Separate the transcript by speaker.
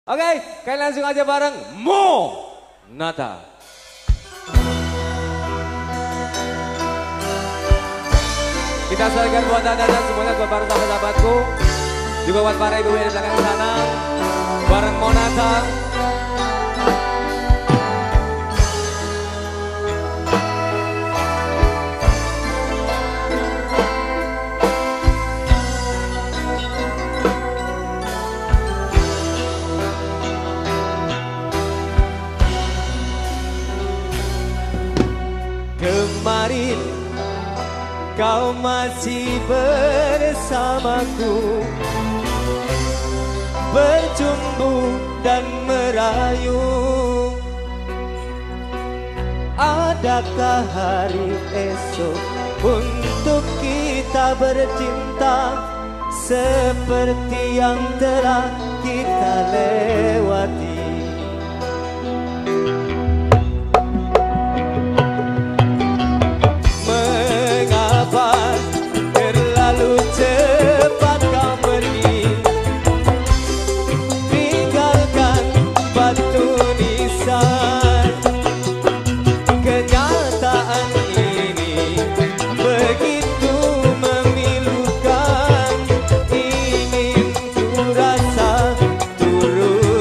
Speaker 1: Oke, kalian langsung aja bareng Mo Nata. Kita sampaikan buat anda dan semuanya, buat para sahabat-sahabatku, juga buat para ibu yang di belakang sana, bareng Mo Nata. Kemarin kau masih bersamaku, bercumbu dan merayu. Adakah hari esok untuk kita bercinta seperti yang telah kita lewati? Terlalu cepat kau pergi, tinggalkan batu nisan. Kenyataan ini begitu memilukan, ingin ku rasa turut